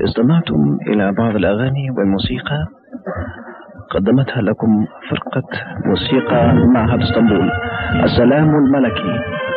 استمعتم إلى بعض الأغاني والموسيقى قدمتها لكم فرقة موسيقى معهد اسطنبول. السلام الملكي.